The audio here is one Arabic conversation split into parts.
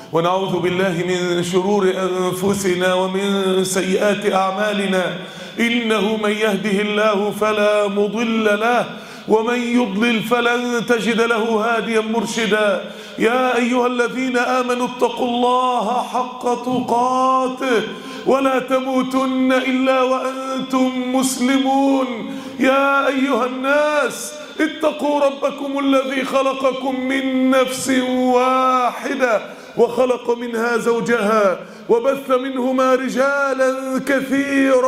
ونعوذ بالله من شرور أنفسنا ومن سيئات أعمالنا، إنه من يهده الله فلا مضل له ومن يضلل فلن تجد له هاديا مرشدا. يا أيها الذين آمنوا اتقوا الله حق تقاته ولا تموتن إلا وأنتم مسلمون. يا أيها الناس اتقوا ربكم الذي خلقكم من نفس واحدة وخلق منها زوجها وبث منهما رجالا كثيرا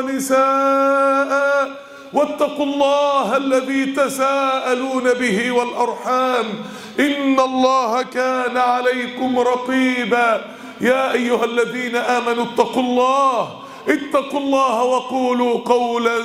ونساء، واتقوا الله الذي تساءلون به والأرحام إن الله كان عليكم رقيبا. يا أيها الذين آمنوا اتقوا الله وقولوا قولا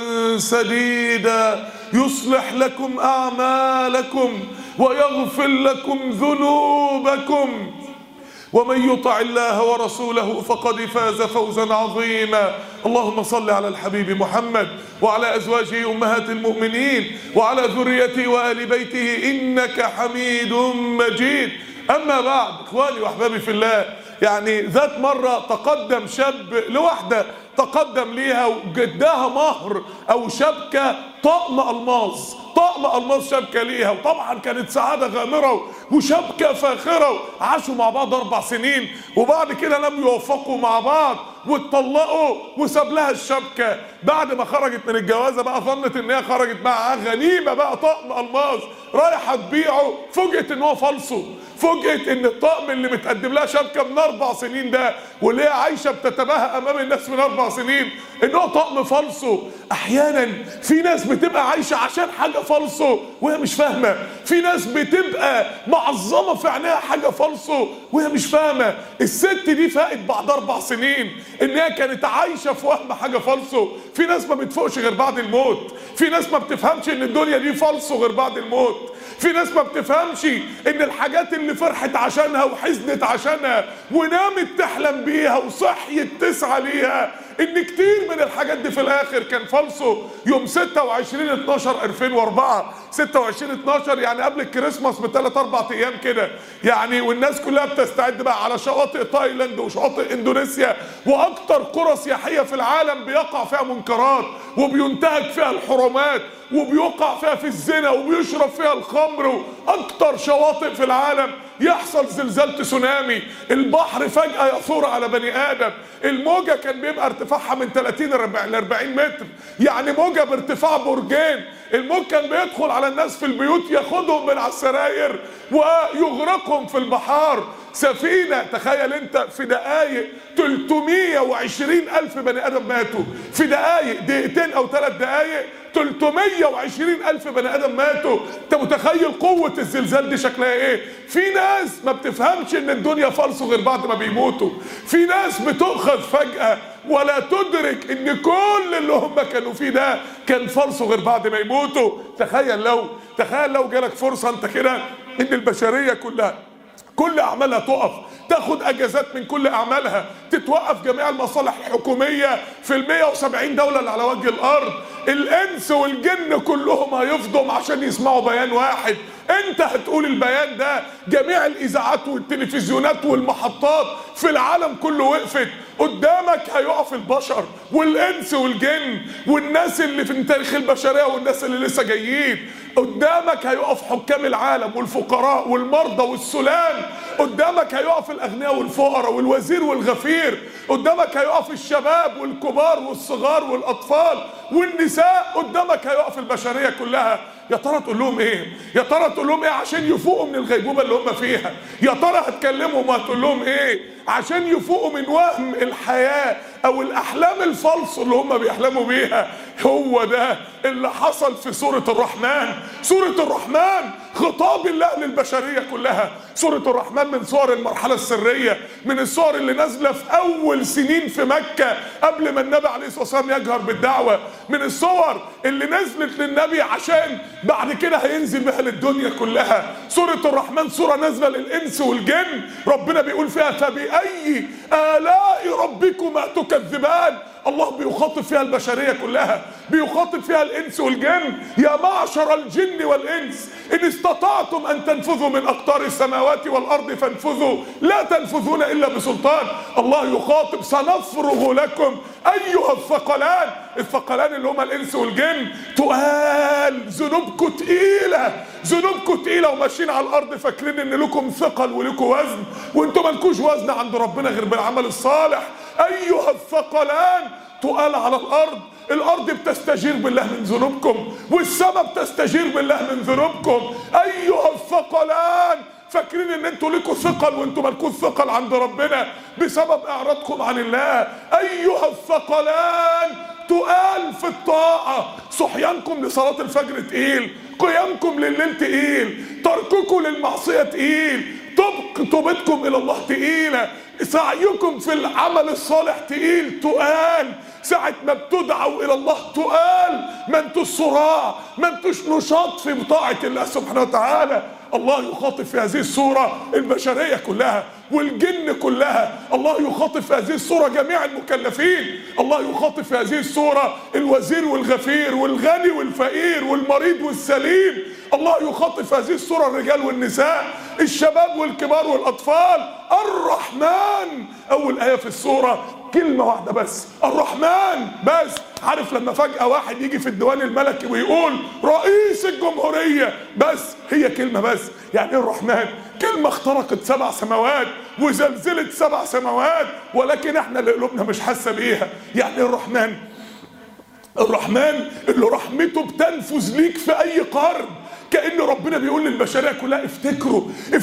سديدا يصلح لكم أعمالكم ويغفر لكم ذنوبكم، ومن يطع الله ورسوله فقد فاز فوزا عظيما. اللهم صل على الحبيب محمد وعلى أزواجه أمهات المؤمنين وعلى ذريته وآل بيته إنك حميد مجيد. أما بعد، إخواني وأحبابي في الله، يعني ذات مرة تقدم شاب لوحدة، تقدم ليها وجدها مهر أو شبكة طقم ألماس شبكة ليها، وطبعا كانت سعادة غامرة وشبكة فاخرة. عاشوا مع بعض 4 سنين وبعد كده لم يوفقوا مع بعض واتطلقوا وساب لها الشبكة. بعد ما خرجت من الجوازة بقى ظنت ان هي خرجت معها غنيمة، بقى طقم ألماس رايحة تبيعه، فوجئت ان هو فالصو، فوجئت ان الطقم اللي متقدم لها شبكة من 4 سنين ده واللي هي عايشة بتتباهى امام الناس من 4 سنين ان هو طقم فالصو. احيانا في ناس بتبقى عايشة عشان حاجة فالصو وهي مش فاهمة، في ناس بتبقى معظمة في عينيها حاجة فالصو وهي مش فاهمة. الست دي فاقت بعد 4 سنين ان هي كانت عايشة في وهم حاجة فالصو. في ناس ما بتفوقش غير بعد الموت، في ناس ما بتفهمش ان الدنيا دي فالصو غير بعد الموت، في ناس ما بتفهمش ان الحاجات اللي فرحت عشانها وحزنت عشانها ونامت تحلم بيها وصحيت تسعى ليها، ان كتير من الحاجات دي في الاخر كان فالصو. يوم 26/12/2004 26/12 يعني قبل الكريسماس ب3-4 ايام كده يعني، والناس كلها بتستعد بقى على شواطئ تايلاند وشواطئ اندونيسيا واكتر قرى سياحية في العالم بيقع فيها منكرات وبينتهك فيها الحرمات وبيوقع فيها في الزنا وبيشرب فيها الخمر، واكتر شواطئ في العالم يحصل زلزال تسونامي، البحر فجأة يثور على بني آدم، الموجة كان بيبقى ارتفاعها من 30 ل 40 متر، يعني موجة بارتفاع برجين. الموج كان بيدخل على الناس في البيوت ياخدهم من على السراير ويغرقهم في البحار. سفينة، تخيل انت في دقايق 320,000 بني آدم ماتوا، في دقايق 2 أو 3 دقايق 320,000 بني آدم ماتوا. انت متخيل قوة الزلزال دي شكلها ايه؟ في ناس ما بتفهمش ان الدنيا فالصو غير بعد ما بيموتوا، في ناس بتؤخذ فجأة ولا تدرك ان كل اللي هم كانوا فيه ده كان فالصو غير بعد ما يموتوا. تخيل لو جالك فرصة انت كده ان البشرية كلها كل اعمالها تقف، تاخد اجازات من كل اعمالها، تتوقف جميع المصالح الحكومية في 170 دولة اللي على وجه الارض، الانس والجن كلهم هيفضوا عشان يسمعوا بيان واحد. انت هتقول البيان ده، جميع الاذاعات والتلفزيونات والمحطات في العالم كله وقفت، قدامك هيقف البشر والانس والجن والناس اللي في تاريخ البشرية والناس اللي لسه جايين، قدامك هيقف حكام العالم والفقراء والمرضى والسلام، قدامك هيقف الاغنياء والفقراء والوزير والغفير، قدامك هيقف الشباب والكبار والصغار والاطفال والنساء، قدامك هيقف البشرية كلها. يا ترى تقول لهم ايه؟ يا ترى تقول لهم ايه عشان يفوقوا من الغيبوبة اللي هم فيها؟ يا ترى هتكلمهم وهتقول لهم ايه عشان يفوقوا من وهم الحياة او الاحلام الفالص اللي هم بيحلموا بيها؟ هو ده اللي حصل في سورة الرحمن. سورة الرحمن خطاب الله للبشرية كلها. سورة الرحمن من سور المرحلة السرية، من السور اللي نازلة في اول سنين في مكة قبل ما النبي عليه الصلاة والسلام يجهر بالدعوة، من السور اللي نزلت للنبي عشان بعد كده هينزل بها للدنيا كلها. سورة الرحمن سورة نازلة للإنس والجن، ربنا بيقول فيها فبأي آلاء ربكما تكذبان. الله بيخاطب فيها البشرية كلها، بيخاطب فيها الإنس والجن. يا معشر الجن والإنس إن استطعتم ان تنفذوا من اقطار السماوات والارض فانفذوا لا تنفذون الا بسلطان. الله يخاطب سنفرغ لكم ايها الثقلان. الثقلان اللي هما الانس والجن تقال، ذنوبكم تقيله، ذنوبكم تقيله وماشيين على الارض فاكرين ان لكم ثقل ولكم وزن، وانتم مالكوش وزن عند ربنا غير بالعمل الصالح. ايها الثقلان تقال على الارض. الارض بتستجير بالله من ذنوبكم، والسماء بتستجير بالله من ذنوبكم. ايها الثقلان فاكرين ان انتوا ليكوا ثقل وانتوا مالكوش ثقل عند ربنا بسبب اعراضكم عن الله. ايها الثقلان تقال في الطاعه، صحيانكم لصلاه الفجر تقيل، قيامكم لليل تقيل، ترككم للمعصيه تقيل، توبتكم الى الله تقيله، سعيكم في العمل الصالح تقيل تقال. ساعة ما بتدعوا الى الله تقال، ما انتوش صراع، ما انتوش نشاط في طاعة الله سبحانه وتعالى. الله يخاطب في هذه السورة البشرية كلها والجن كلها. الله يخاطب في هذه السورة جميع المكلفين. الله يخاطب في هذه السورة الوزير والغفير والغني والفقير والمريض والسليم. الله يخاطب في هذه السورة الرجال والنساء، الشباب والكبار والأطفال. الرحمن أول آية في السورة كلمة واحدة بس، الرحمن بس. عارف لما فجأة واحد يجي في الديوان الملكي ويقول رئيس الجمهورية، بس هي كلمة بس. يعني ايه الرحمن؟ كلمة اخترقت 7 سماوات وزلزلت 7 سماوات، ولكن احنا اللي قلوبنا مش حاسة بيها. يعني ايه الرحمن؟ الرحمن اللي رحمته بتنفذ ليك في اي قرب. كأن ربنا بيقول للبشرية كلها افتكروا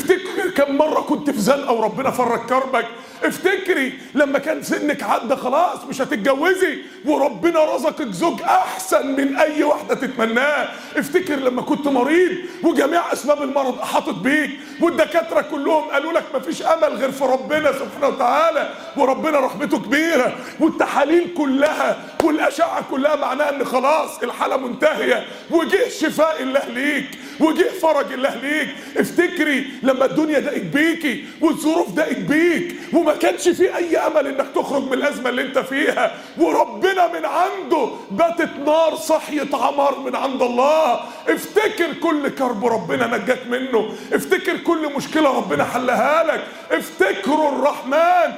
كم مرة كنت في زنقة وربنا فرج كربك. افتكري لما كان سنك عدى خلاص مش هتتجوزي وربنا رزقك زوج احسن من اي واحدة تتمناه. افتكر لما كنت مريض وجميع اسباب المرض احاطت بيك والدكاترة كلهم قالوا لك مفيش امل غير في ربنا سبحانه وتعالى، وربنا رحمته كبيرة، والتحاليل كلها والاشعة كلها معناها ان خلاص الحالة منتهية وجه شفاء الله ليك وجه فرج الله ليك. افتكري لما الدنيا ضاقت بيكي والظروف ضاقت بيك وما كانش في اي امل انك تخرج من الازمه اللي انت فيها، وربنا من عنده باتت نار صحية عمار من عند الله. افتكر كل كرب ربنا نجاك منه، افتكر كل مشكله ربنا حلها لك. افتكروا الرحمن.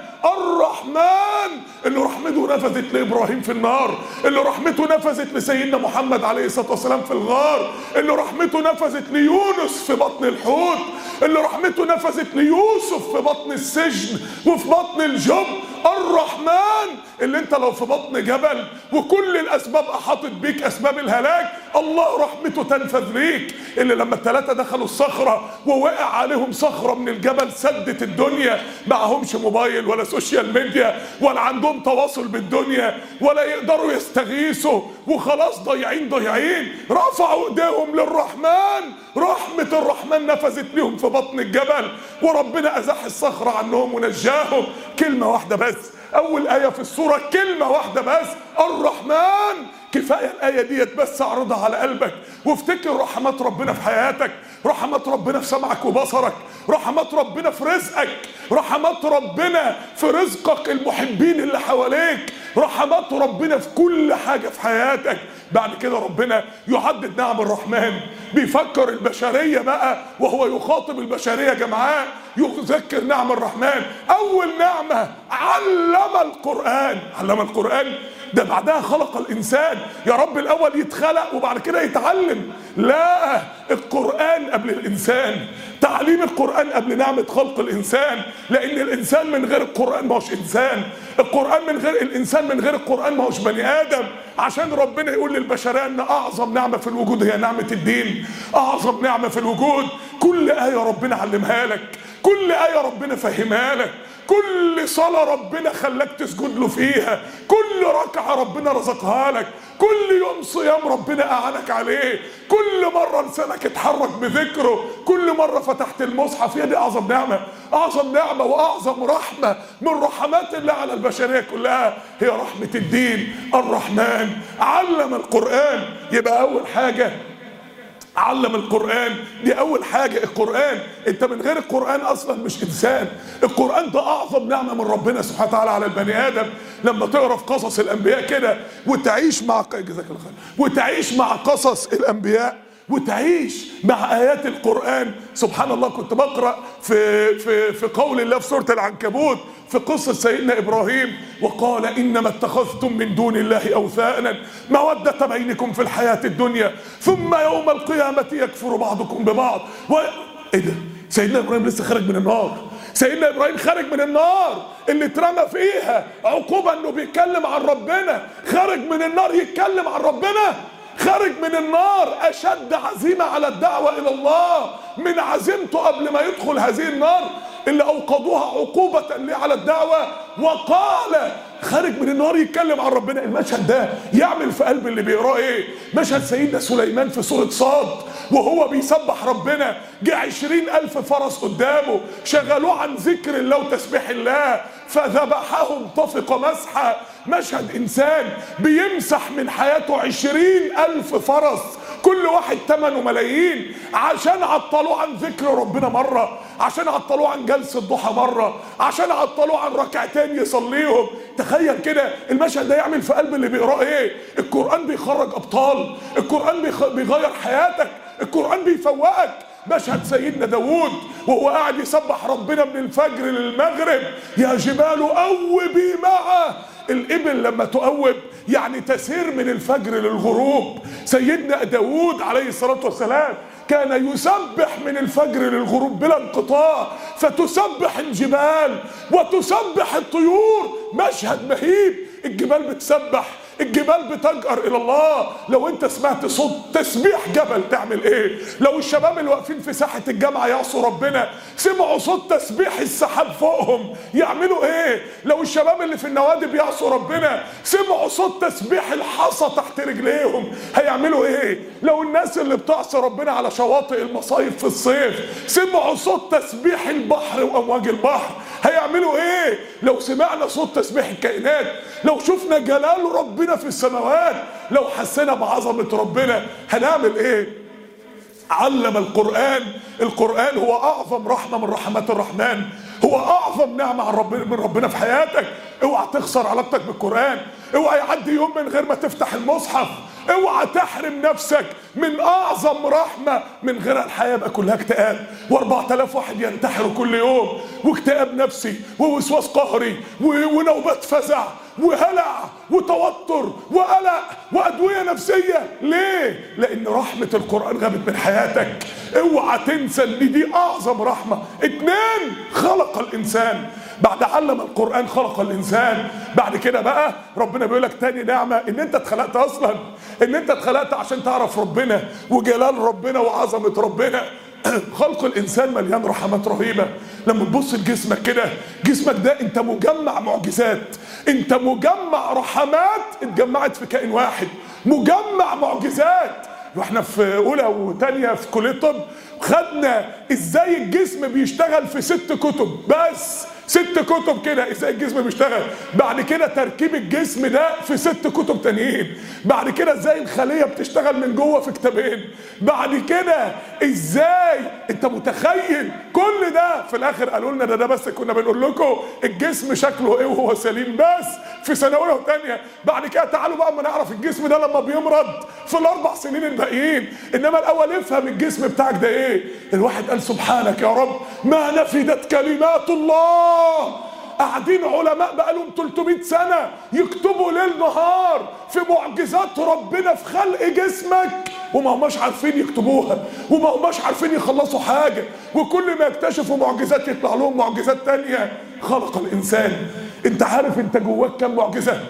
الرحمن اللي رحمته نفذت لابراهيم في النار، اللي رحمته نفذت لسيدنا محمد عليه الصلاه والسلام في الغار، اللي رحمته نفذت ليونس في بطن الحوت، اللي رحمته نفذت ليوسف في بطن السجن وفي بطن الجب. الرحمن اللي انت لو في بطن جبل وكل الاسباب احاطت بيك اسباب الهلاك، الله رحمته تنفذ ليك. اللي لما الثلاثه دخلوا الصخره ووقع عليهم صخره من الجبل سدت الدنيا، معهمش موبايل ولا سوشيال ميديا ولا عندهم تواصل بالدنيا ولا يقدروا يستغيثوا وخلاص ضايعين، رفعوا ايديهم للرحمن، رحمة الرحمن نفذت لهم في بطن الجبل وربنا ازاح الصخرة عنهم ونجاهم. كلمة واحدة بس، اول آية في السورة كلمة واحدة بس، الرحمن. كفاية الآية ديت بس اعرضها على قلبك وافتكر رحمات ربنا في حياتك، رحمات ربنا في سمعك وبصرك، رحمات ربنا في رزقك، رحمات ربنا في رزقك المحبين اللي حواليك، رحمات ربنا في كل حاجة في حياتك. بعد كده ربنا يعدد نعم الرحمن، بيفكر البشرية بقى وهو يخاطب البشرية جمعاء، يذكر نعم الرحمن. أول نعمة علم القرآن. علم القرآن ده بعدها خلق الإنسان. يا رب الأول يتخلق وبعد كده يتعلم؟ لا، القرآن قبل الإنسان، تعليم القرآن قبل نعمة خلق الإنسان، لأن الإنسان من غير القرآن ما هوش إنسان، القرآن من غير الإنسان من غير القرآن ما هوش بني آدم. عشان ربنا يقول للبشرية أن أعظم نعمة في الوجود هي نعمة الدين، أعظم نعمة في الوجود. كل آية ربنا علمها لك، كل آية ربنا فهمها لك، كل صلاة ربنا خلاك تسجد له فيها، كل ركعة ربنا رزقها لك، كل يوم صيام ربنا أعانك عليه، كل مرة لسانك اتحرك بذكره، كل مرة فتحت المصحف. هي دي أعظم نعمة، أعظم نعمة وأعظم رحمة من رحمات الله على البشرية كلها هي رحمة الدين. الرحمن علم القرآن. يبقى أول حاجة علم القرآن، دي أول حاجة. القرآن أنت من غير القرآن أصلا مش إنسان. القرآن ده أعظم نعمة من ربنا سبحانه وتعالى على البني آدم. لما تقرأ في قصص الأنبياء كده وتعيش مع وتعيش مع قصص الأنبياء وتعيش مع آيات القرآن. سبحان الله، كنت بقرأ في قول الله في سورة العنكبوت في قصة سيدنا إبراهيم، وقال إنما اتخذتم من دون الله أوثانا مودة بينكم في الحياة الدنيا ثم يوم القيامة يكفر بعضكم ببعض. إيه ده؟ سيدنا إبراهيم لسه خارج من النار. سيدنا إبراهيم خارج من النار اللي اترمى فيها عقوبة إنه بيتكلم عن ربنا، خارج من النار يتكلم عن ربنا، خارج من النار أشد عزيمة على الدعوة إلى الله من عزيمته قبل ما يدخل هذه النار اللي أوقضوها عقوبة على الدعوة، وقال خارج من النار يتكلم عن ربنا. المشهد ده يعمل في قلب اللي بيقراه ايه؟ مشهد سيدنا سليمان في سورة صاد وهو بيسبح ربنا، جه 20,000 فرس قدامه شغلوه عن ذكر الله وتسبيح الله فذبحهم طفق مسحا. مشهد انسان بيمسح من حياته 20,000 فرس، كل واحد ثمنه ملايين، عشان عطلوه عن ذكر ربنا مرة، عشان عطلوه عن جلسة ضحى مرة، عشان عطلوه عن ركعتين يصليهم. تخيل كده المشهد ده يعمل في قلب اللي بيقراه ايه؟ القرآن بيخرج ابطال، القرآن بيغير حياتك، القرآن بيفوقك. مشهد سيدنا داود وهو قاعد يسبح ربنا من الفجر للمغرب، يا جبال أوبي معه. الإبل لما تؤوب يعني تسير من الفجر للغروب. سيدنا داود عليه الصلاة والسلام كان يسبح من الفجر للغروب بلا انقطاع، فتسبح الجبال وتسبح الطيور. مشهد مهيب، الجبال بتسبح، الجبال بتجأر إلى الله. لو انت سمعت صوت تسبيح جبل تعمل ايه؟ لو الشباب اللي واقفين في ساحة الجامعة يعصوا ربنا سمعوا صوت تسبيح السحاب فوقهم يعملوا ايه؟ لو الشباب اللي في النوادي بيعصوا ربنا سمعوا صوت تسبيح الحصى تحت رجليهم هيعملوا ايه؟ لو الناس اللي بتعصي ربنا على شواطئ المصايف في الصيف سمعوا صوت تسبيح البحر وامواج البحر هيعملوا ايه؟ لو سمعنا صوت تسبيح الكائنات، لو شفنا جلال ربنا في السماوات، لو حسنا بعظمة ربنا هنعمل ايه؟ علم القرآن هو أعظم رحمة من رحمات الرحمن، هو أعظم نعمة من ربنا في حياتك. اوعى تخسر علاقتك بالقرآن، اوعى يعدي يوم من غير ما تفتح المصحف، اوعى تحرم نفسك من أعظم رحمة. من غير الحياة يبقى كلها اكتئاب، و4000 واحد ينتحروا كل يوم، واكتئاب نفسي ووسواس قهري ونوبات فزع وهلع وتوتر وقلق وأدوية نفسية. ليه؟ لأن رحمة القرآن غابت من حياتك. اوعى تنسى ان دي أعظم رحمة. 2، خلق الإنسان. بعد علم القرآن خلق الإنسان، بعد كده بقى ربنا بيقول لك تاني نعمة ان انت اتخلقت اصلا، ان انت اتخلقت عشان تعرف ربنا وجلال ربنا وعظمة ربنا. خلق الإنسان مليان رحمات رهيبة. لما تبص لجسمك كده، جسمك ده انت مجمع معجزات، انت مجمع رحمات اتجمعت في كائن واحد، مجمع معجزات. واحنا في اولى وثانيه في كليه الطب خدنا ازاي الجسم بيشتغل في 6 كتب، بس 6 كتب كده ازاي الجسم بيشتغل. بعد كده تركيب الجسم ده في 6 كتب تانيين. بعد كده ازاي الخليه بتشتغل من جوه في كتابين. بعد كده ازاي انت متخيل كل ده. في الاخر قالوا لنا ده بس كنا بنقول لكم الجسم شكله ايه وهو سليم بس في سنه اولى وثانيه. بعد كده تعالوا بقى اما نعرف الجسم ده لما بيمرض في ال4 سنين الباقيين. انما الاول افهم الجسم بتاعك ده ايه. الواحد قال سبحانك يا رب ما نفدت كلمات الله. قاعدين علماء بقالهم 300 سنة يكتبوا ليل نهار في معجزات ربنا في خلق جسمك وما هماش عارفين يكتبوها وما هماش عارفين يخلصوا حاجة، وكل ما يكتشفوا معجزات يطلع لهم معجزات تانية. خلق الإنسان. انت عارف انت جواك كم معجزة؟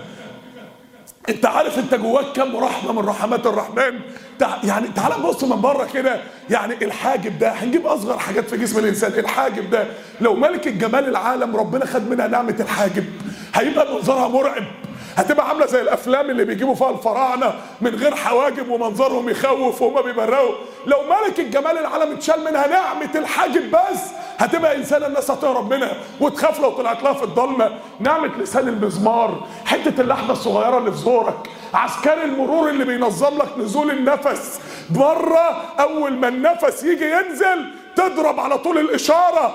انت عارف انت جواك كم رحمة من رحمات الرحمن؟ يعني تعال نبص من بره كده. يعني الحاجب ده هنجيب اصغر حاجات في جسم الانسان. الحاجب ده لو ملكة جمال العالم ربنا خد منها نعمة الحاجب هيبقى منظرها مرعب، هتبقى عامله زي الافلام اللي بيجيبوا فيها الفراعنه من غير حواجب ومنظرهم يخوف وهم بيبرقوا. لو ملكة جمال العالم اتشال منها نعمة الحاجب بس هتبقى انسان الناس هتهرب منها وتخاف لو طلعت لها في الضلمه. نعمة لسان المزمار، حته اللحمه الصغيره اللي في زورك، عسكري المرور اللي بينظم لك نزول النفس بره، اول ما النفس يجي ينزل تضرب على طول الاشاره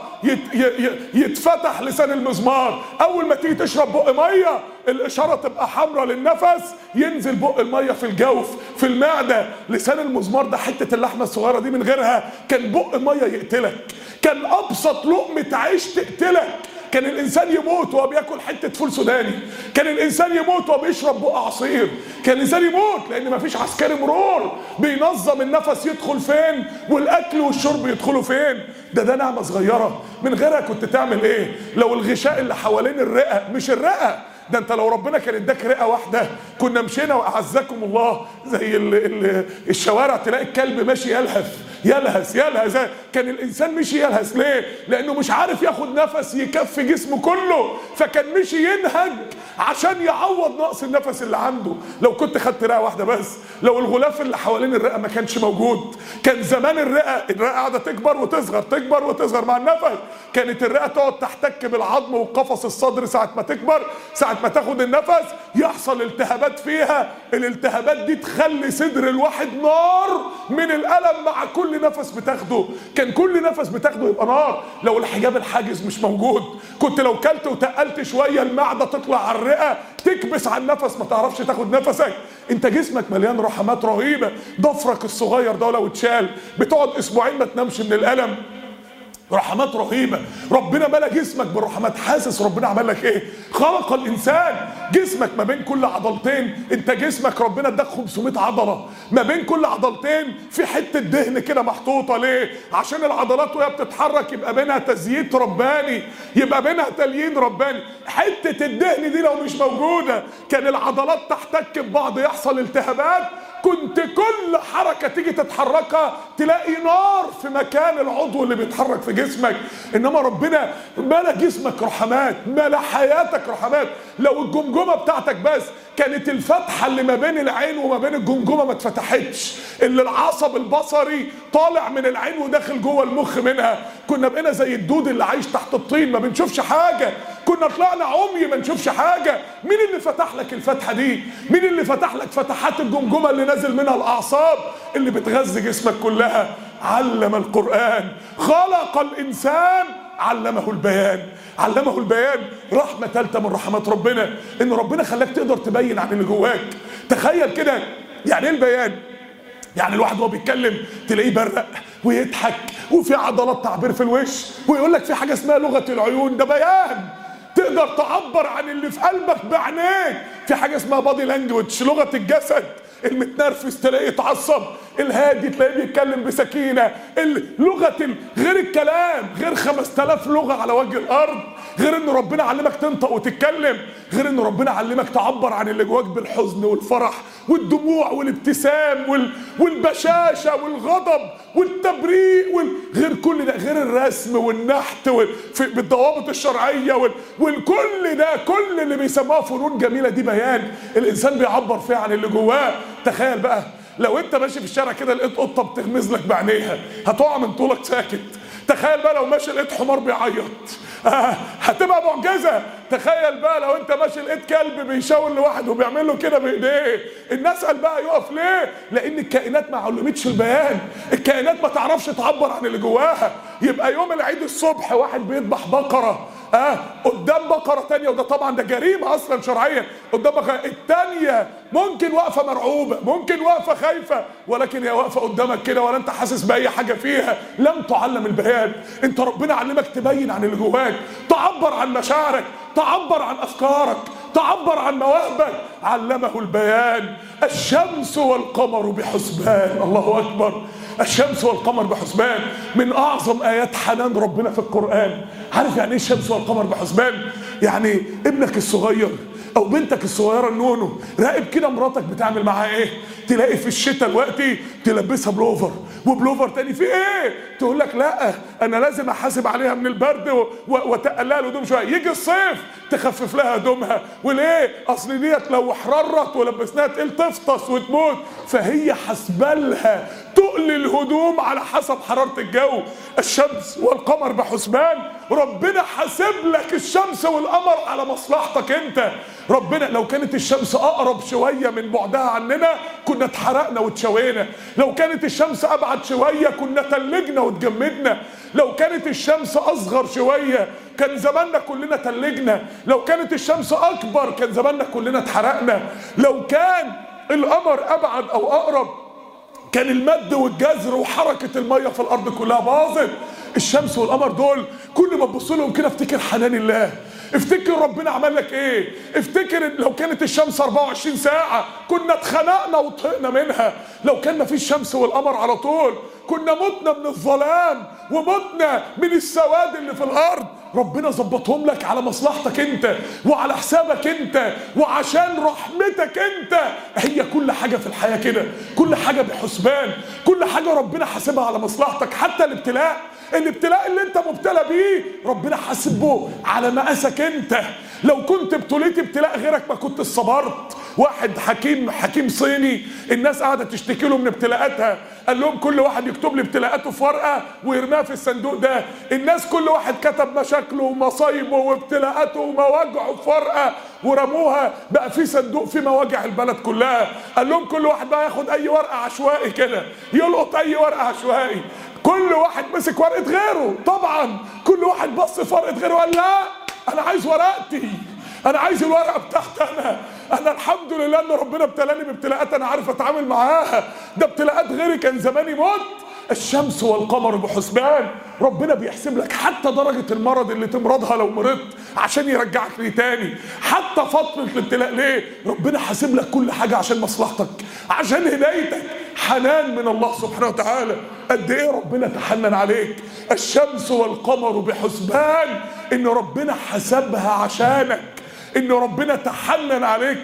يتفتح لسان المزمار. اول ما تيجي تشرب بق ميه الاشاره تبقى حمراء للنفس، ينزل بق الميه في الجوف في المعده. لسان المزمار ده حته اللحمه الصغيره دي، من غيرها كان بق ميه يقتلك، كان ابسط لقمه عيش تقتلك. كان الانسان يموت وهو بياكل حته فول سوداني، كان الانسان يموت وهو بيشرب بق عصير، كان الانسان يموت لان مفيش عسكري مرور بينظم النفس يدخل فين والاكل والشرب يدخلوا فين. ده نعمه صغيره، من غيرها كنت تعمل ايه؟ لو الغشاء اللي حوالين الرئه، مش الرئه ده، انت لو ربنا كان اداك رئه واحده كنا مشينا واعزكم الله زي الشوارع، تلاقي الكلب ماشي يلهث يلهث يلهث. كان الانسان مشي يلهث ليه؟ لانه مش عارف ياخد نفس يكفي جسمه كله، فكان مشي ينهج عشان يعوض نقص النفس اللي عنده. لو كنت خدت رئه واحده بس، لو الغلاف اللي حوالين الرئه ما كانش موجود، كان زمان الرئه قاعده تكبر وتصغر تكبر وتصغر مع النفس. كانت الرئه تقعد تحتك بالعظم والقفص الصدري، ساعه ما تكبر ساعه ما تاخد النفس يحصل التهابات فيها، الالتهابات دي تخلي صدر الواحد نار من الالم مع كل نفس بتاخده. كان كل نفس بتاخده يبقى نار. لو الحجاب الحاجز مش موجود، كنت لو كلت وتقلت شويه المعده تطلع على الرئه تكبس على النفس، ما تعرفش تاخد نفسك. انت جسمك مليان رحمات رهيبه. ضفرك الصغير ده لو اتشال بتقعد اسبوعين ما تنامش من الالم. رحمات رهيبه. ربنا ملا جسمك بالرحمات. حاسس ربنا عمل لك ايه؟ خلق الانسان جسمك ما بين كل عضلتين، انت جسمك ربنا اداك 500 عضله، ما بين كل عضلتين في حته دهن كده محطوطه. ليه؟ عشان العضلات وهي بتتحرك يبقى بينها تزييت رباني، يبقى بينها تليين رباني. حته الدهن دي لو مش موجوده كان العضلات تحتك ببعض يحصل التهابات، كنت كل حركة تيجي تتحركها تلاقي نار في مكان العضو اللي بيتحرك في جسمك. انما ربنا ملا جسمك رحمات، ملا حياتك رحمات. لو الجمجمة بتاعتك بس كانت الفتحة اللي ما بين العين وما بين الجمجمة ما اتفتحتش، اللي العصب البصري طالع من العين وداخل جوه المخ منها، كنا بقينا زي الدود اللي عايش تحت الطين ما بنشوفش حاجة، كنا طلعنا عمي ما نشوفش حاجة. مين اللي فتح لك الفتحة دي؟ مين اللي فتح لك فتحات الجمجمة اللي نازل منها الأعصاب اللي بتغذي جسمك كلها؟ علم القرآن، خلق الإنسان، علمه البيان. علمه البيان. رحمة ثالثة من رحمات ربنا ان ربنا خلاك تقدر تبين عن اللي جواك. تخيل كده، يعني ايه البيان؟ يعني الواحد وهو بيتكلم تلاقيه برق ويضحك وفي عضلات تعبير في الوش، ويقول لك في حاجة اسمها لغة العيون. ده بيان، تقدر تعبر عن اللي في قلبك بعينيك. في حاجة اسمها بادي لانجوج، لغة الجسد. المتنرفز تلاقيه يتعصب، الهادي تلاقيه بيتكلم بسكينه. لغه غير الكلام، غير 5000 لغه على وجه الارض، غير ان ربنا علمك تنطق وتتكلم، غير ان ربنا علمك تعبر عن اللي جواك بالحزن والفرح والدموع والابتسام والبشاشه والغضب والتبريء غير كل ده، غير الرسم والنحت بالضوابط الشرعيه والكل ده، كل اللي بيسموها فنون جميله دي بيان. الانسان بيعبر فيها عن اللي جواه. تخيل بقى لو انت ماشي في الشارع كده لقيت قطه بتغمز لك بعينيها، هتقع من طولك ساكت. تخيل بقى لو ماشي لقيت حمار بيعيط، هتبقى معجزه. تخيل بقى لو انت ماشي لقيت كلب بيشاور لواحد وبيعمل له كده بايديه، الناس قال بقى يقف ليه؟ لان الكائنات ما علمتش البيان، الكائنات ما تعرفش تعبر عن اللي جواها. يبقى يوم العيد الصبح واحد بيذبح بقره قدام بقرة تانية، وده طبعا ده جريمة اصلا شرعيا، قدام بقرة التانية ممكن واقفة مرعوبة، ممكن واقفة خايفة، ولكن هي واقفة قدامك كده ولا انت حاسس بأي حاجة فيها. لم تعلم البيان. انت ربنا علمك تبين عن اللي جواك، تعبر عن مشاعرك، تعبر عن افكارك، تعبر عن مواهبك. علمه البيان. الشمس والقمر بحسبان. الله اكبر. الشمس والقمر بحسبان من اعظم ايات حنان ربنا في القرآن. عارف يعني ايه الشمس والقمر بحسبان؟ يعني ابنك الصغير او بنتك الصغيره النونو، راقب كده مراتك بتعمل معاها ايه. تلاقي في الشتاء دلوقتي تلبسها بلوفر وبلوفر تاني، في ايه؟ تقول لك لا انا لازم احاسب عليها من البرد واتقل لها الهدوم شويه. يجي الصيف تخفف لها هدومها. وليه؟ اصل ديت لو احررت ولبسناها تقل تفطس وتموت. فهي حسبالها تقل الهدوم على حسب حراره الجو. الشمس والقمر بحسبان. ربنا حاسب لك الشمس والقمر على مصلحتك انت. ربنا لو كانت الشمس اقرب شويه من بعدها عننا كنا اتحرقنا واتشوينا. لو كانت الشمس ابعد شويه كنا تلجنا واتجمدنا، لو كانت الشمس اصغر شويه كان زماننا كلنا تلجنا، لو كانت الشمس اكبر كان زماننا كلنا اتحرقنا، لو كان القمر ابعد او اقرب كان المد والجزر وحركه الميه في الارض كلها باظت. الشمس والقمر دول كل ما تبص لهم كده افتكر حنان الله، افتكر ربنا عمل لك ايه، افتكر لو كانت الشمس 24 ساعة كنا اتخنقنا وطهقنا منها، لو كان مفيش شمس والقمر على طول كنا متنا من الظلام ومتنا من السواد اللي في الارض. ربنا ظبطهم لك على مصلحتك انت وعلى حسابك انت وعشان رحمتك انت. هي كل حاجة في الحياة كده، كل حاجة بحسبان، كل حاجة ربنا حاسبها على مصلحتك. حتى الابتلاء اللي انت مبتلى بيه ربنا حاسبه على مقاسك انت. لو كنت ابتليت ابتلاء غيرك ما كنت صبرت. واحد حكيم صيني الناس قاعده تشتكي له من ابتلاءاتها، قال لهم كل واحد يكتب لي ابتلاءاته في ورقه ويرميها في الصندوق ده. الناس كل واحد كتب مشاكله ومصايبه وابتلاءاته ومواجعه في ورقه ورموها، بقى في صندوق فيه مواجع البلد كلها. قال لهم كل واحد بقى ياخد اي ورقه عشوائي كده، يلقط اي ورقه عشوائي. كل واحد مسك ورقه غيره، طبعا كل واحد بص في ورقه غيره وقال لا انا عايز ورقتي، انا عايز الورقه بتاعتي. انا الحمد لله ان ربنا ابتلاني بابتلاءات انا عارف اتعامل معاها، ده ابتلاءات غيري كان زماني موت. الشمس والقمر بحسبان، ربنا بيحسب لك حتى درجة المرض اللي تمرضها لو مرضت عشان يرجعك ليه تاني، حتى فترة الابتلاء ليه ربنا حاسب لك كل حاجة عشان مصلحتك، عشان هدايتك. حنان من الله سبحانه وتعالى، قد ايه ربنا تحنن عليك. الشمس والقمر بحسبان، ان ربنا حسبها عشانك، ان ربنا تحنن عليك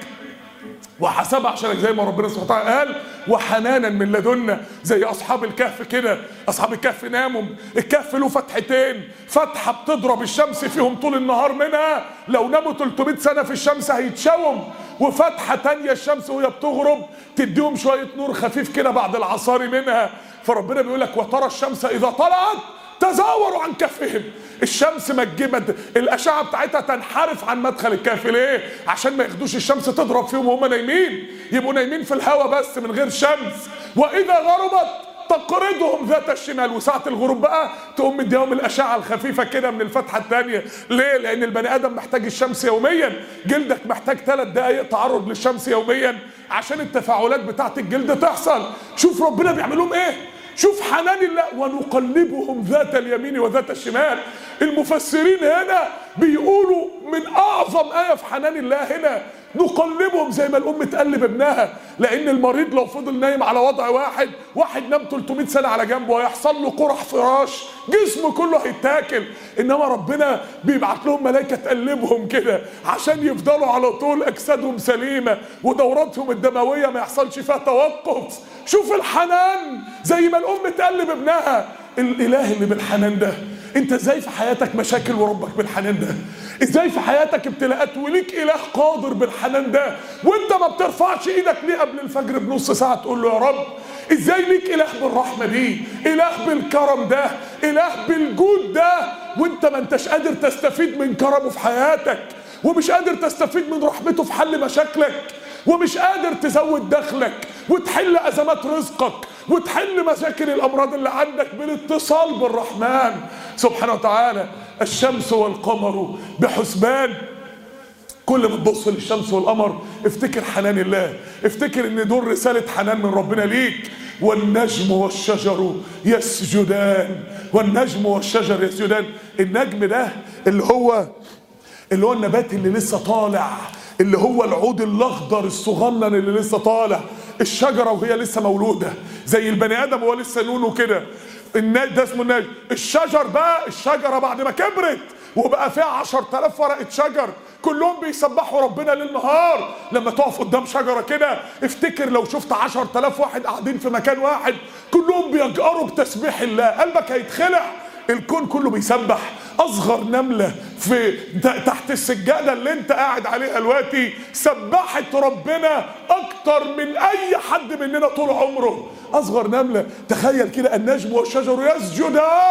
وحسبها عشانك، زي ما ربنا سبحانه وتعالى قال وحنانا من لدنا. زي اصحاب الكهف كده، اصحاب الكهف ناموا، الكهف له فتحتين، فتحه بتضرب الشمس فيهم طول النهار منها، لو ناموا 300 سنه في الشمس هيتشوم، وفتحه تانيه الشمس وهي بتغرب تديهم شويه نور خفيف كده بعد العصاري منها. فربنا بيقول لك وترى الشمس اذا طلعت تزاوروا عن كهفهم. الشمس مجمد الاشعه بتاعتها تنحرف عن مدخل الكهف، ليه؟ عشان ما ياخدوش الشمس تضرب فيهم وهم نايمين، يبقوا نايمين في الهواء بس من غير شمس. واذا غربت تقرضهم ذات الشمال، وساعه الغروب بقى تقوم مديهم الاشعه الخفيفه كده من الفتحه الثانيه. ليه؟ لان البني ادم محتاج الشمس يوميا، جلدك محتاج 3 دقائق تعرض للشمس يوميا عشان التفاعلات بتاعت الجلد تحصل. شوف ربنا بيعمل لهم ايه، شوف حنان الله. ونقلبهم ذات اليمين وذات الشمال. المفسرين هنا بيقولوا من اعظم آية في حنان الله هنا نقلبهم، زي ما الام تقلب ابنها، لان المريض لو فضل نايم على وضع واحد نام 300 سنة على جنبه ويحصل له قرح فراش جسمه كله هيتاكل، انما ربنا بيبعت لهم ملائكة تقلبهم كده عشان يفضلوا على طول اجسادهم سليمة ودوراتهم الدموية ما يحصلش فيها توقف. شوف الحنان، زي ما الام تقلب ابنها. الاله اللي بالحنان ده، انت ازاي في حياتك مشاكل وربك بالحنان ده؟ ازاي في حياتك ابتلاءات وليك اله قادر بالحنان ده وانت ما بترفعش ايدك ليه قبل الفجر بنص ساعه تقول له يا رب؟ ازاي ليك اله بالرحمه دي، اله بالكرم ده، اله بالجود ده، وانت ما انتش قادر تستفيد من كرمه في حياتك، ومش قادر تستفيد من رحمته في حل مشاكلك، ومش قادر تزود دخلك وتحل ازمات رزقك وتحل مشاكل الامراض اللي عندك بالاتصال بالرحمن سبحانه وتعالى. الشمس والقمر بحسبان. كل ما تبص للشمس والقمر افتكر حنان الله، افتكر ان دول رسالة حنان من ربنا ليك. والنجم والشجر يسجدان، والنجم والشجر يسجدان. النجم ده اللي هو النبات اللي لسه طالع، اللي هو العود الاخضر الصغنن اللي لسه طالع. الشجره وهي لسه مولوده، زي البني ادم وهو لسه نونه كده، ده اسمه النجم. الشجر بقى، الشجره بعد ما كبرت وبقى فيها 10,000 ورقه شجر كلهم بيسبحوا ربنا ليل نهار. لما تقف قدام شجره كده افتكر لو شفت 10,000 واحد قاعدين في مكان واحد كلهم بيجأروا بتسبيح الله، قلبك هيتخلع. الكون كله بيسبح. اصغر نمله في تحت السجاده اللي انت قاعد عليها دلوقتي سبحت ربنا اكتر من اي حد مننا طول عمره. اصغر نمله. تخيل كده النجم والشجر يسجدان،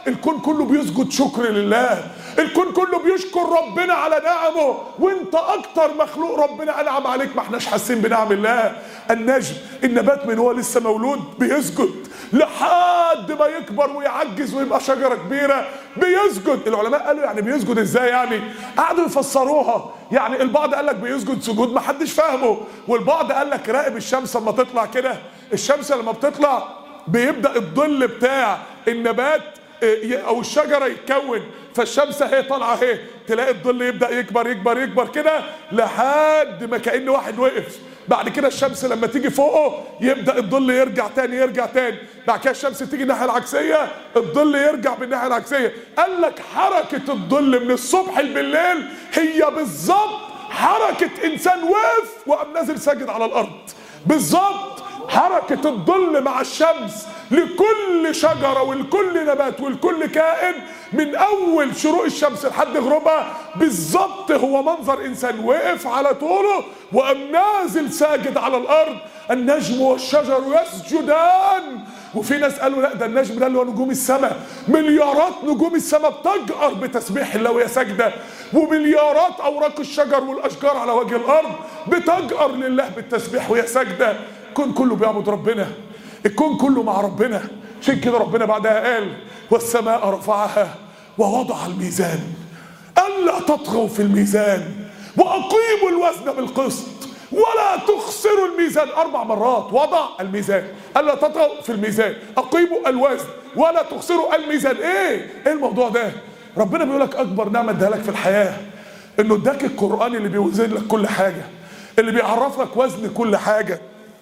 الكون كله بيسجد شكر لله، الكون كله بيشكر ربنا على نعمه، وانت اكتر مخلوق ربنا انعم عليك ما احناش حاسين بنعم الله. النجم، النبات من هو لسه مولود بيسجد لحد ما يكبر ويعجز ويبقى شجره كبيره بيسجد. العلماء قالوا يعني بيسجد ازاي؟ يعني قعدوا يفسروها. يعني البعض قال لك بيسجد سجود ما حدش فاهمه، والبعض قال لك راقب الشمس لما تطلع كده، الشمس لما بتطلع بيبدا الظل بتاع النبات او الشجره يتكون، فالشمس اهي طالعه اهي تلاقي الظل يبدا يكبر يكبر يكبر كده لحد ما كأن واحد وقف. بعد كده الشمس لما تيجي فوقه يبدا الظل يرجع تاني يرجع تاني. بعد كده الشمس تيجي الناحيه العكسيه الظل يرجع بالناحيه العكسيه. قال لك حركه الظل من الصبح بالليل هي بالظبط حركه انسان وقف وقام نازل ساجد على الارض. بالظبط حركه الظل مع الشمس لكل شجره ولكل نبات ولكل كائن من اول شروق الشمس لحد غروبها بالظبط هو منظر انسان وقف على طوله وقام نازل ساجد على الارض. النجم والشجر يسجدان. وفي ناس قالوا لا ده النجم ده اللي هو نجوم السماء، مليارات نجوم السماء بتجأر بتسبيح الله وهي ساجده، ومليارات اوراق الشجر والاشجار على وجه الارض بتجأر لله بالتسبيح وهي ساجده. الكون كله بيعبد ربنا، الكون كله مع ربنا. عشان كده ربنا بعدها قال والسماء رفعها ووضع الميزان ألا تطغوا في الميزان وأقيموا الوزن بالقسط ولا تخسروا الميزان. 4 مرات وضع الميزان، ألا تطغوا في الميزان، أقيموا الوزن ولا تخسروا الميزان. ايه الموضوع ده؟ ربنا بيقول لك اكبر نعمه اداها لك في الحياه انه اداك القرآن اللي بيوزن لك كل حاجه، اللي بيعرف لك وزن كل حاجه.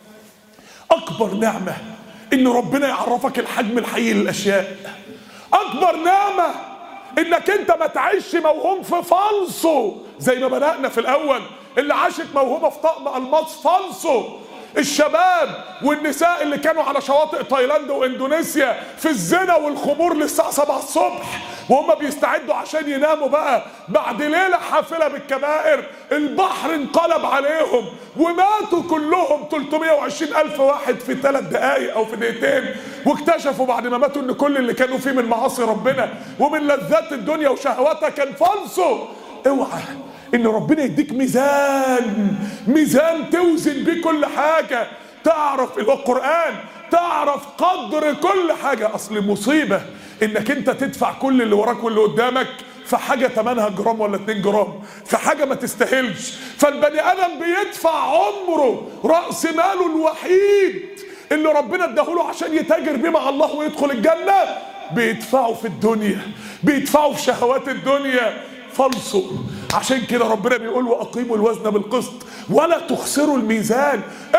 اكبر نعمه ان ربنا يعرفك الحجم الحقيقي للاشياء. اكبر نعمه انك انت ما تعيش موهوم في فالصو زي ما بدأنا في الاول. اللي عاشت موهومه في طقم الماس فالصو، الشباب والنساء اللي كانوا على شواطئ تايلاند واندونيسيا في الزنا والخمور للساعه 7 الصبح وهم بيستعدوا عشان يناموا بقى بعد ليله حافله بالكبائر، البحر انقلب عليهم وماتوا كلهم 320 ألف واحد في 3 دقايق او في دقيقتين. واكتشفوا بعد ما ماتوا ان كل اللي كانوا فيه من معاصي ربنا ومن لذات الدنيا وشهواتها كان فالصو. اوعى ان ربنا يديك ميزان توزن بيه كل حاجه، تعرف القرآن تعرف قدر كل حاجه. اصل مصيبه انك انت تدفع كل اللي وراك واللي قدامك في حاجه ثمنها جرام ولا 2 جرام، في حاجه ما تستاهلش. فالبني ادم بيدفع عمره، راس ماله الوحيد اللي ربنا اداهوله عشان يتاجر بيه مع الله ويدخل الجنه، بيدفعه في الدنيا، بيدفعه في شهوات الدنيا. فالصو. عشان كده ربنا بيقول واقيموا الوزن بالقسط ولا تخسروا الميزان.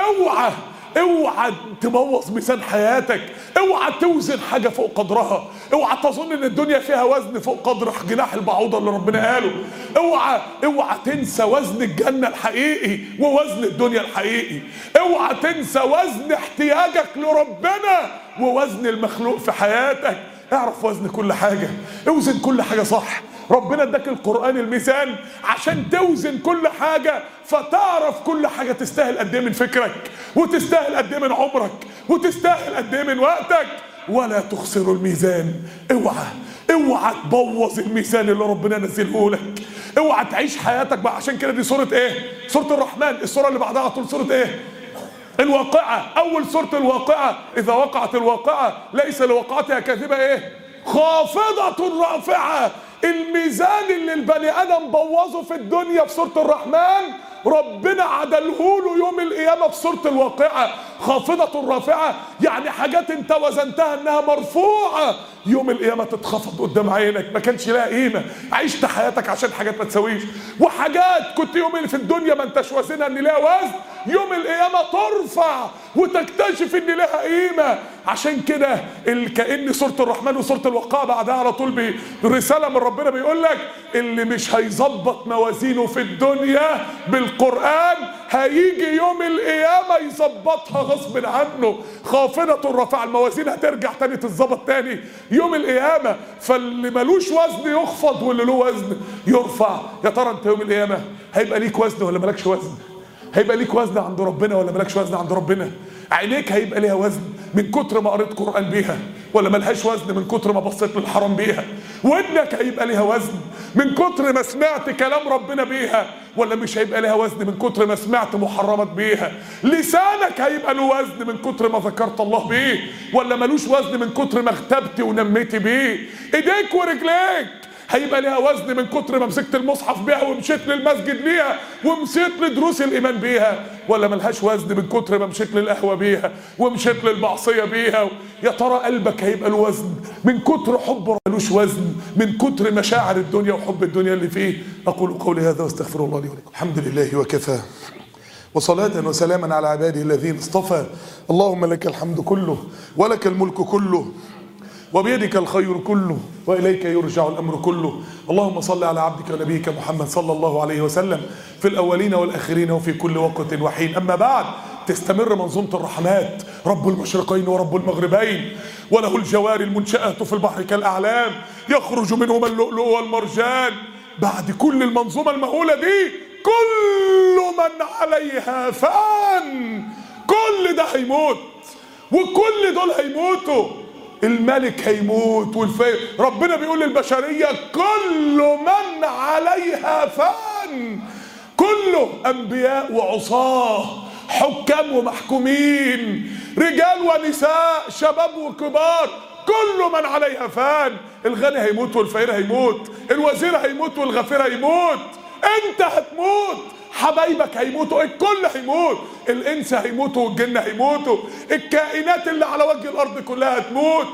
اوعى تبوظ ميزان حياتك، اوعى توزن حاجه فوق قدرها، اوعى تظن ان الدنيا فيها وزن فوق قدر جناح البعوضه اللي ربنا قاله. اوعى تنسى وزن الجنه الحقيقي ووزن الدنيا الحقيقي. اوعى تنسى وزن احتياجك لربنا ووزن المخلوق في حياتك. اعرف وزن كل حاجه، اوزن كل حاجه صح. ربنا اداك القرآن الميزان عشان توزن كل حاجة، فتعرف كل حاجة تستاهل قد ايه من فكرك وتستاهل قد ايه من عمرك وتستاهل قد ايه من وقتك. ولا تخسروا الميزان. اوعى تبوظ الميزان اللي ربنا نزله لك. اوعى تعيش حياتك بقى. عشان كده دي سورة ايه؟ سورة الرحمن. السورة اللي بعدها على طول سورة ايه؟ الواقعة. اول سورة الواقعة، اذا وقعت الواقعة ليس لوقعتها كاذبة ايه؟ خافضة رافعة. الميزان اللي البني ادم بوظه في الدنيا في سورة الرحمن ربنا عدلهوله يوم القيامة في سورة الواقعة. خافضة رافعة يعني حاجات انت وزنتها انها مرفوعة يوم القيامة تتخفض قدام عينك، ما كانش لها قيمة. عشت حياتك عشان حاجات ما تسويش، وحاجات كنت يوم اللي في الدنيا ما انتش وازنها ان لها وزن يوم القيامة ترفع وتكتشف ان لها قيمة. عشان كده كأن سورة الرحمن وسورة الواقعة بعدها على طول برسالة من ربنا بيقول لك اللي مش هيظبط موازينه في الدنيا بالقرآن هيجي يوم القيامة يظبطها غصب عنه. خافضة رافعة، الموازين هترجع تاني تتظبط تاني يوم القيامة. فاللي ملوش وزن يخفض واللي له وزن يرفع. يا ترى انت يوم القيامة هيبقى ليك وزن ولا مالكش وزن؟ هيبقى ليك وزن عند ربنا ولا مالكش وزن عند ربنا؟ عينيك هيبقى ليها وزن، من كتر ما قريت قرآن بيها، ولا ملهاش وزن من كتر ما بصيت للحرام بيها؟ ودنك هيبقى ليها وزن من كتر ما سمعت كلام ربنا بيها، ولا مش هيبقى ليها وزن من كتر ما سمعت محرمات بيها؟ لسانك هيبقى له وزن من كتر ما ذكرت الله بيه، ولا ملوش وزن من كتر ما اغتبت ونميت بيه؟ ايديك ورجليك هيبقى ليها وزن من كتر ما مسكت المصحف بيها ومشيت للمسجد بيها ومشيت لدروس الايمان بيها، ولا ملهاش وزن من كتر ما مشيت للقهوه بيها ومشيت للمعصيه بيها؟ يا ترى قلبك هيبقى له وزن من كتر حب ملوش وزن من كتر مشاعر الدنيا وحب الدنيا اللي فيه؟ اقول قولي هذا واستغفر الله لي ولكم. الحمد لله وكفى، وصلاة وسلاما على عباده الذين اصطفى. اللهم لك الحمد كله ولك الملك كله وبيدك الخير كله وإليك يرجع الأمر كله. اللهم صل على عبدك ونبيك محمد صلى الله عليه وسلم في الأولين والآخرين وفي كل وقت وحين. أما بعد، تستمر منظومة الرحمات، رب المشرقين ورب المغربين، وله الجوار المنشآة في البحر كالأعلام يخرج منهما اللؤلؤ والمرجان. بعد كل المنظومة المهولة دي، كل من عليها فان، كل ده هيموت وكل دول هيموتوا. الملك هيموت ربنا بيقول للبشرية كل من عليها فان، كله أنبياء وعصاه، حكام ومحكومين، رجال ونساء، شباب وكبار، كل من عليها فان. الغني هيموت والفقير هيموت، الوزير هيموت والغفير هيموت، انت هتموت، حبايبك هيموتوا، الكل هيموت، الانس هيموتوا والجن هيموتوا، الكائنات اللي على وجه الارض كلها هتموت،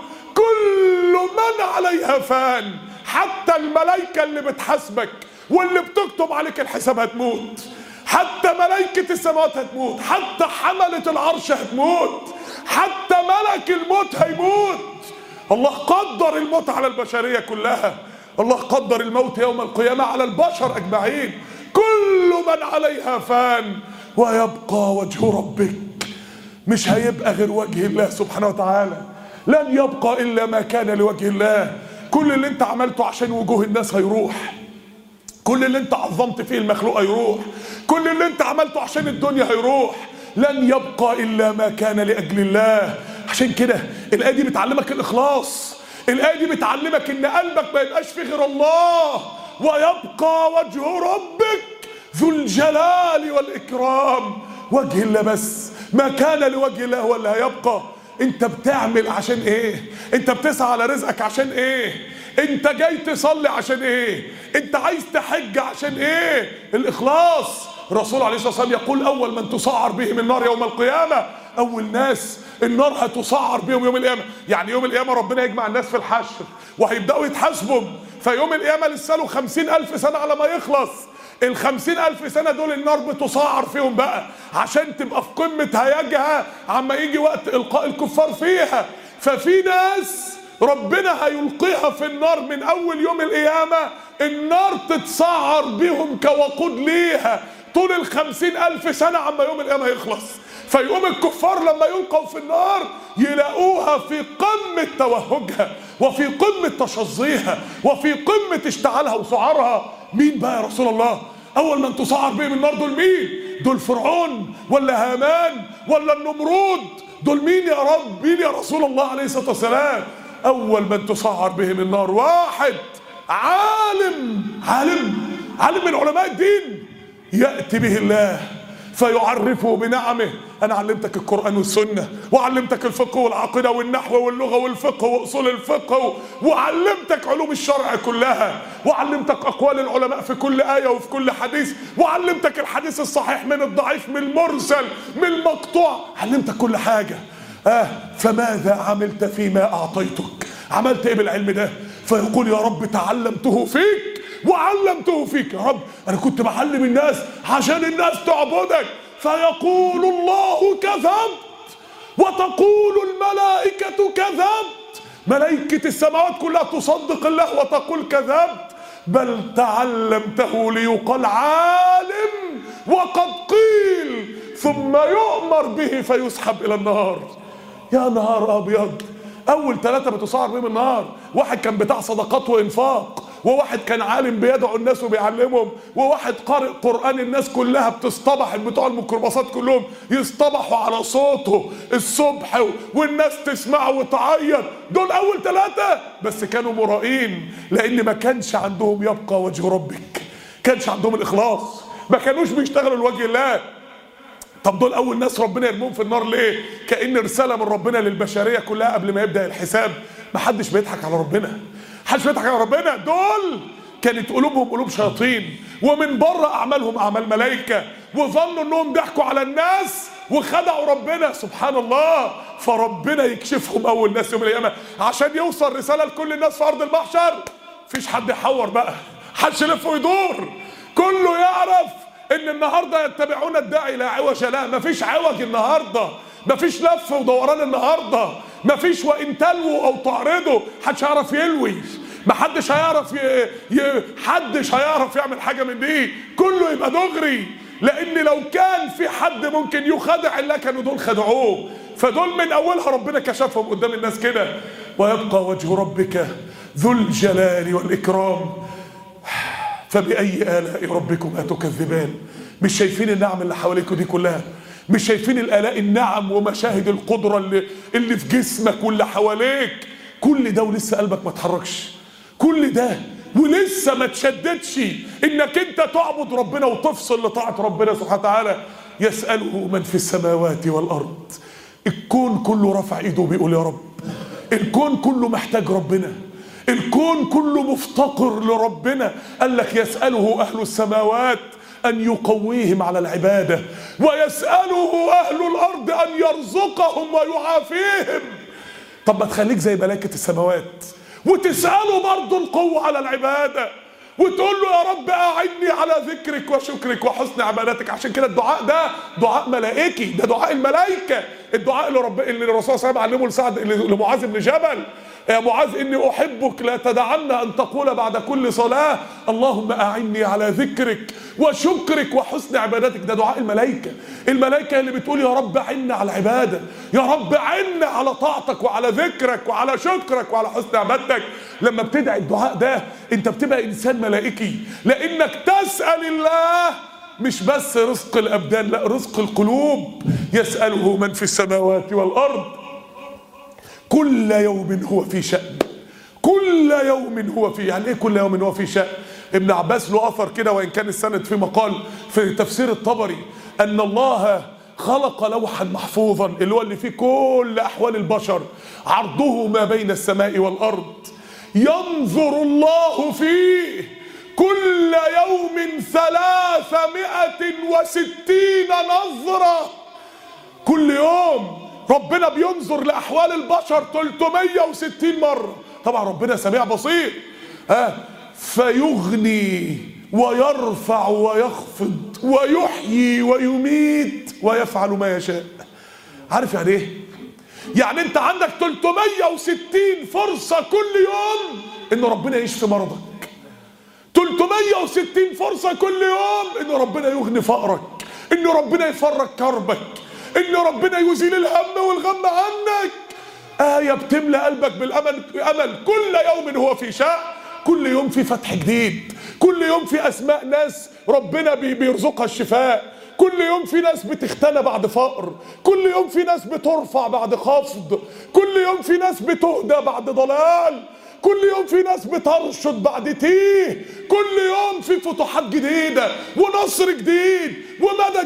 كل من عليها فان. حتى الملائكة اللي بتحاسبك واللي بتكتب عليك الحساب هتموت، حتى ملائكة السماوات هتموت، حتى حملة العرش هتموت، حتى ملك الموت هيموت. الله قدر الموت على البشرية كلها، الله قدر الموت يوم القيامة على البشر أجمعين. كل من عليها فان ويبقى وجه ربك، مش هيبقى غير وجه الله سبحانه وتعالى، لن يبقى إلا ما كان لوجه الله. كل اللي انت عملته عشان وجوه الناس هيروح، كل اللي انت عظمت فيه المخلوق هيروح، كل اللي انت عملته عشان الدنيا هيروح، لن يبقى إلا ما كان لأجل الله. عشان كده الآية دي بتعلمك الإخلاص، الآية دي بتعلمك إن قلبك ما يبقاش فيه غير الله. ويبقى وجه ربك ذو الجلال والإكرام، وجه الله بس، ما كان لوجه الله هو اللي هيبقى. انت بتعمل عشان ايه؟ انت بتسعى على رزقك عشان ايه؟ انت جاي تصلي عشان ايه؟ انت عايز تحج عشان ايه؟ الإخلاص. الرسول عليه الصلاة والسلام يقول أول من تسعر بهم النار يوم القيامة، أول ناس النار هتسعر بهم يوم القيامة، يعني يوم القيامة ربنا يجمع الناس في الحشر وهيبدأوا يتحاسبوا، فيوم القيامة لسه له 50,000 سنة على ما يخلص. ال50,000 سنة دول النار بتسعر فيهم بقى عشان تبقى في قمة هيجها عما يجي وقت إلقاء الكفار فيها. ففي ناس ربنا هيلقيها في النار من أول يوم القيامة، النار تتسعر بهم كوقود ليها طول ال50,000 سنة عما يوم القيامة يخلص. فيقوم الكفار لما يلقوا في النار يلاقوها في قمة توهجها وفي قمة تشظيها وفي قمة اشتعالها وسعارها. مين بقى يا رسول الله؟ أول من تسعر بهم النار دول مين؟ دول فرعون ولا هامان ولا النمرود؟ دول مين يا رب؟ مين يا رسول الله عليه الصلاة والسلام؟ أول من تسعر بهم النار واحد عالم من علماء الدين، يأتي به الله فيعرفه بنعمه. أنا علمتك القرآن والسنة، وعلمتك الفقه والعقيدة والنحو واللغة والفقه وأصول الفقه، وعلمتك علوم الشرع كلها، وعلمتك أقوال العلماء في كل آية وفي كل حديث، وعلمتك الحديث الصحيح من الضعيف من المرسل من المقطوع، علمتك كل حاجة. فماذا عملت فيما أعطيتك؟ عملت إيه بالعلم ده؟ فيقول يا رب تعلمته فيك وعلمته فيك. يا رب أنا كنت بعلم الناس عشان الناس تعبدك. فيقول الله كذبت، وتقول الملائكة كذبت، ملائكة السماوات كلها تصدق الله وتقول كذبت، بل تعلمته ليقال عالم وقد قيل، ثم يؤمر به فيسحب إلى النار. يا نهار أبيض! أول 3 بتسعر بهم النار، واحد كان بتاع صدقات وإنفاق وواحد كان عالم بيدعو الناس وبيعلمهم، وواحد قارئ قرآن الناس كلها بتصطبح، بتوع الميكروباصات كلهم يصطبحوا على صوته الصبح والناس تسمعه وتعيط. دول أول 3 بس كانوا مرائين، لأن ما كانش عندهم يبقى وجه ربك، كانش عندهم الإخلاص، ما كانوش بيشتغلوا لوجه الله. طب دول أول ناس ربنا يرمون في النار ليه؟ كأن رسالة من ربنا للبشرية كلها قبل ما يبدأ الحساب. محدش بيضحك على ربنا، محدش بيضحك على ربنا. دول كانت قلوبهم قلوب شياطين، ومن بره أعمالهم أعمال ملائكة، وظنوا أنهم ضحكوا على الناس وخدعوا ربنا سبحان الله. فربنا يكشفهم أول ناس يوم القيامة عشان يوصل رسالة لكل الناس في أرض المحشر. مفيش حد يحور بقى، محدش يلف ويدور، كله يعرف ان النهارده يتبعون الداعي لا عوج له. مفيش عوج النهارده، مفيش لف ودوران النهارده، مفيش وان تلووا او تعرضوا. محدش هيعرف يلوي، محدش هيعرف حدش هيعرف يعمل حاجه من دي، كله يبقى دغري. لان لو كان في حد ممكن يخدع الله كانوا دول خدعوه. فدول من اولها ربنا كشفهم قدام الناس كده. ويبقى وجه ربك ذو الجلال والاكرام فبأي آلاء ربكما تكذبان. مش شايفين النعم اللي حواليكوا دي كلها؟ مش شايفين الآلاء النعم ومشاهد القدرة اللي في جسمك واللي حواليك؟ كل ده ولسه قلبك ما اتحركش، كل ده ولسه ما تشددش انك انت تعبد ربنا وتفصل لطاعة ربنا سبحانه وتعالى. يسأله من في السماوات والأرض. الكون كله رفع ايده بيقول يا رب، الكون كله محتاج ربنا، الكون كله مفتقر لربنا. قال لك يسأله أهل السماوات أن يقويهم على العبادة، ويسأله أهل الأرض أن يرزقهم ويعافيهم. طب ما تخليك زي ملائكة السماوات وتسأله برضه القوة على العبادة، وتقول له يا رب أعني على ذكرك وشكرك وحسن عبادتك. عشان كده الدعاء ده دعاء ملائكي، ده دعاء الملائكة. الدعاء اللي الرسول صلى الله عليه وسلم علمه لمعاذ بن جبل: يا معاذ إني أحبك لا تدعن أن تقول بعد كل صلاة اللهم أعني على ذكرك وشكرك وحسن عبادتك. ده دعاء الملائكة، الملائكة اللي بتقول يا رب عنا على العبادة، يا رب عنا على طاعتك وعلى ذكرك وعلى شكرك وعلى حسن عبادتك. لما بتدعي الدعاء ده انت بتبقى إنسان ملائكي، لأنك تسأل الله مش بس رزق الأبدان، لا رزق القلوب. يسأله من في السماوات والأرض كل يوم هو في شأن. كل يوم هو في، يعني ايه كل يوم هو في شأن؟ ابن عباس له اثر كده وان كان السند في مقال في تفسير الطبري ان الله خلق لوحا محفوظا اللي هو اللي فيه كل احوال البشر، عرضه ما بين السماء والارض، ينظر الله فيه كل يوم 360 نظرة. كل يوم ربنا بينظر لأحوال البشر 360 مرة. طبعا ربنا سميع بصير. فيغني ويرفع ويخفض ويحيي ويميت ويفعل ما يشاء. عارف يعني ايه؟ يعني انت عندك 360 فرصة كل يوم ان ربنا يشفي مرضك، 360 فرصة كل يوم ان ربنا يغني فقرك، ان ربنا يفرج كربك، ان ربنا يزيل الهم والغم عنك. آية بتملى قلبك بالأمل. كل يوم هو في شأن، كل يوم في فتح جديد، كل يوم في أسماء ناس ربنا بيرزقها الشفاء، كل يوم في ناس بتختنى بعد فقر، كل يوم في ناس بترفع بعد خفض، كل يوم في ناس بتهدى بعد ضلال، كل يوم في ناس بترشد بعد تيه، كل يوم في فتوحات جديدة ونصر جديد ومدد.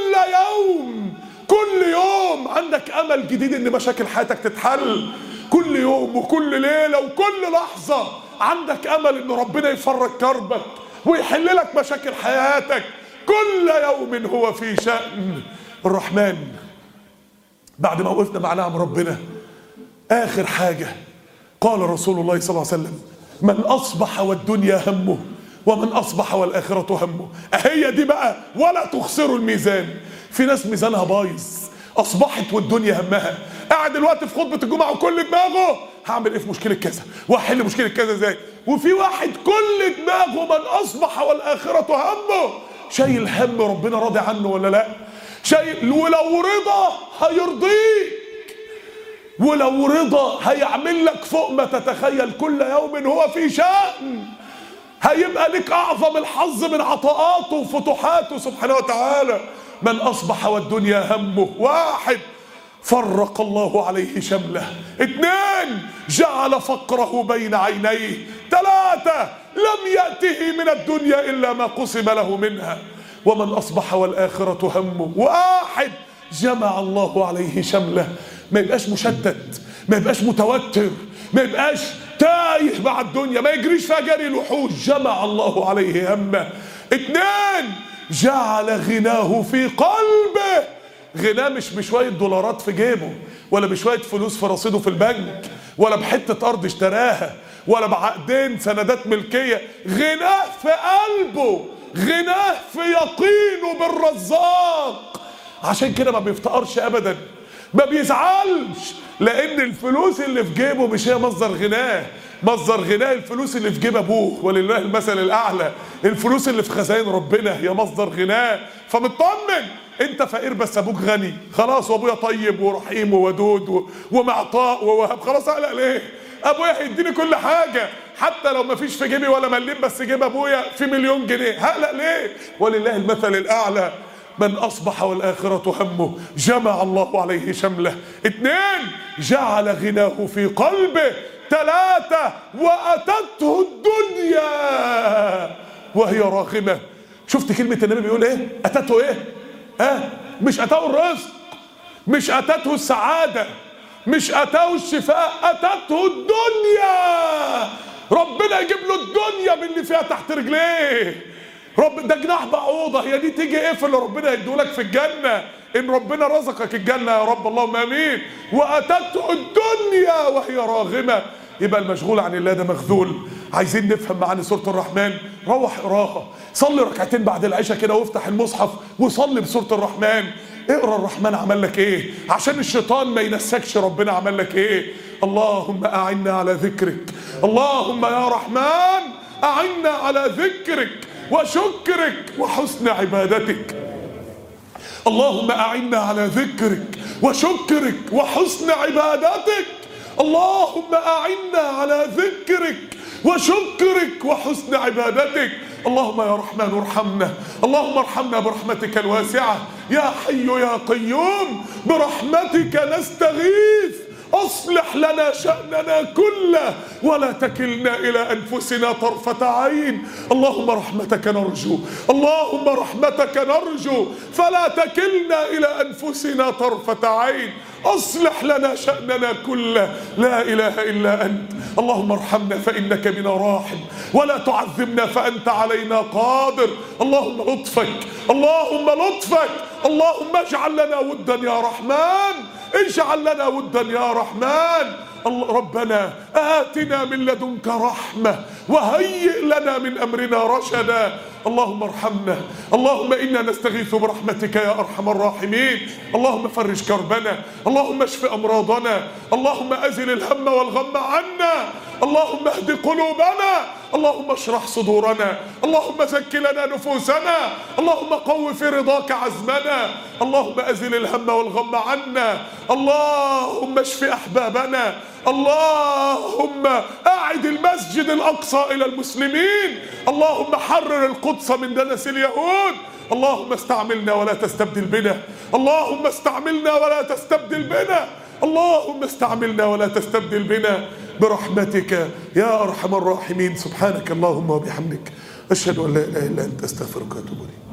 كل يوم عندك امل جديد ان مشاكل حياتك تتحل. كل يوم وكل ليلة وكل لحظة عندك امل ان ربنا يفرج كربك ويحل لك مشاكل حياتك. كل يوم هو في شأن. الرحمن بعد ما وقفنا مع نعم ربنا، اخر حاجة قال رسول الله صلى الله عليه وسلم: من اصبح والدنيا همه ومن اصبح والاخرة همه. هي دي بقى ولا تخسروا الميزان. في ناس ميزانها بايظ، اصبحت والدنيا همها، قاعد دلوقتي في خطبة الجمعة وكل دماغه هعمل ايه في مشكلة كذا واحل مشكلة كذا ازاي. وفي واحد كل دماغه من اصبح والاخرة همه، شايل هم ربنا راضي عنه ولا لا، شايل ولو رضا هيرضيك، ولو رضا هيعمل لك فوق ما تتخيل. كل يوم هو في شأن. هيبقى لك اعظم الحظ من عطاءاته وفتوحاته سبحانه وتعالى. من اصبح والدنيا همه، واحد فرق الله عليه شمله، اثنين جعل فقره بين عينيه، ثلاثة لم يأته من الدنيا إلا ما قسم له منها. ومن أصبح والآخرة همه، واحد جمع الله عليه شمله، ما يبقاش مشتت، ما يبقاش متوتر، ما يبقاش تايه مع الدنيا، ما يجريش فيها جري الوحوش. جمع الله عليه همه. اثنين جعل غناه في قلبه، غناه مش بشوية دولارات في جيبه، ولا بشوية فلوس في رصيده في البنك، ولا بحتة أرض اشتراها، ولا بعقدين سندات ملكية. غناه في قلبه، غناه في يقينه بالرزاق. عشان كده ما بيفتقرش أبدا، ما بيزعلش، لأن الفلوس اللي في جيبه مش هي مصدر غناه. مصدر غناه الفلوس اللي في جيب أبوه، ولله المثل الأعلى. الفلوس اللي في خزائن ربنا هي مصدر غناه. فمطمن، انت فقير بس ابوك غني، خلاص، وابويا طيب ورحيم وودود ومعطاء ووهاب، خلاص اقلق ليه؟ ابويا هيديني كل حاجه، حتى لو ما فيش في جيبي ولا مليم، بس جيب ابويا في مليون جنيه، هقلق ليه؟ ولله المثل الاعلى. من اصبح والاخره همه جمع الله عليه شمله. اثنين جعل غناه في قلبه. ثلاثه واتته الدنيا وهي راغمه. شفت كلمة النبي بيقول ايه؟ اتته ايه؟ مش اتاه الرزق، مش اتته السعادة، مش اتاه الشفاء، اتته الدنيا. ربنا يجيب له الدنيا باللي فيها تحت رجليه. ده جناح بعوضة، هي دي تيجي ايه في اللي ربنا يديهولك في الجنة؟ ان ربنا رزقك الجنة يا رب، اللهم امين. واتته الدنيا وهي راغمة. يبقى المشغول عن الله ده مخذول. عايزين نفهم معاني سورة الرحمن، روح اقراها، صلي ركعتين بعد العشاء كده وافتح المصحف وصلي بسورة الرحمن. اقرا الرحمن عمل لك ايه، عشان الشيطان ما ينسكش ربنا عمل لك ايه. اللهم اعنا على ذكرك، اللهم يا رحمن اعنا على ذكرك وشكرك وحسن عبادتك. اللهم اعنا على ذكرك وشكرك وحسن عبادتك. اللهم أعنا على ذكرك وشكرك وحسن عبادتك. اللهم يا رحمن ارحمنا، اللهم ارحمنا برحمتك الواسعة. يا حي يا قيوم برحمتك نستغيث، أصلح لنا شأننا كله ولا تكلنا إلى أنفسنا طرفة عين. اللهم رحمتك نرجو، اللهم رحمتك نرجو، فلا تكلنا إلى أنفسنا طرفة عين. أصلح لنا شأننا كله، لا إله إلا أنت. اللهم ارحمنا فإنك بنا راحم، ولا تعذبنا فأنت علينا قادر. اللهم لطفك، اللهم لطفك، اللهم اجعل لنا ودا يا رحمن، اجعل لنا ودا يا رحمن. ربنا آتنا من لدنك رحمة وهيئ لنا من أمرنا رشدا. اللهم ارحمنا، اللهم إنا نستغيث برحمتك يا أرحم الراحمين. اللهم فرج كربنا، اللهم اشف أمراضنا، اللهم أزل الهم والغم عنا، اللهم اهد قلوبنا، اللهم اشرح صدورنا، اللهم زك لنا نفوسنا، اللهم قو في رضاك عزمنا، اللهم أزل الهم والغم عنا، اللهم اشف أحبابنا، اللهم أعد المسجد الأقصى إلى المسلمين، اللهم حرر القدس من دنس اليهود. اللهم استعملنا ولا تستبدل بنا، اللهم استعملنا ولا تستبدل بنا، اللهم استعملنا ولا تستبدل بنا برحمتك يا أرحم الراحمين. سبحانك اللهم وبحمدك، أشهد أن لا إله إلا أنت، أستغفرك وأتوب إليك.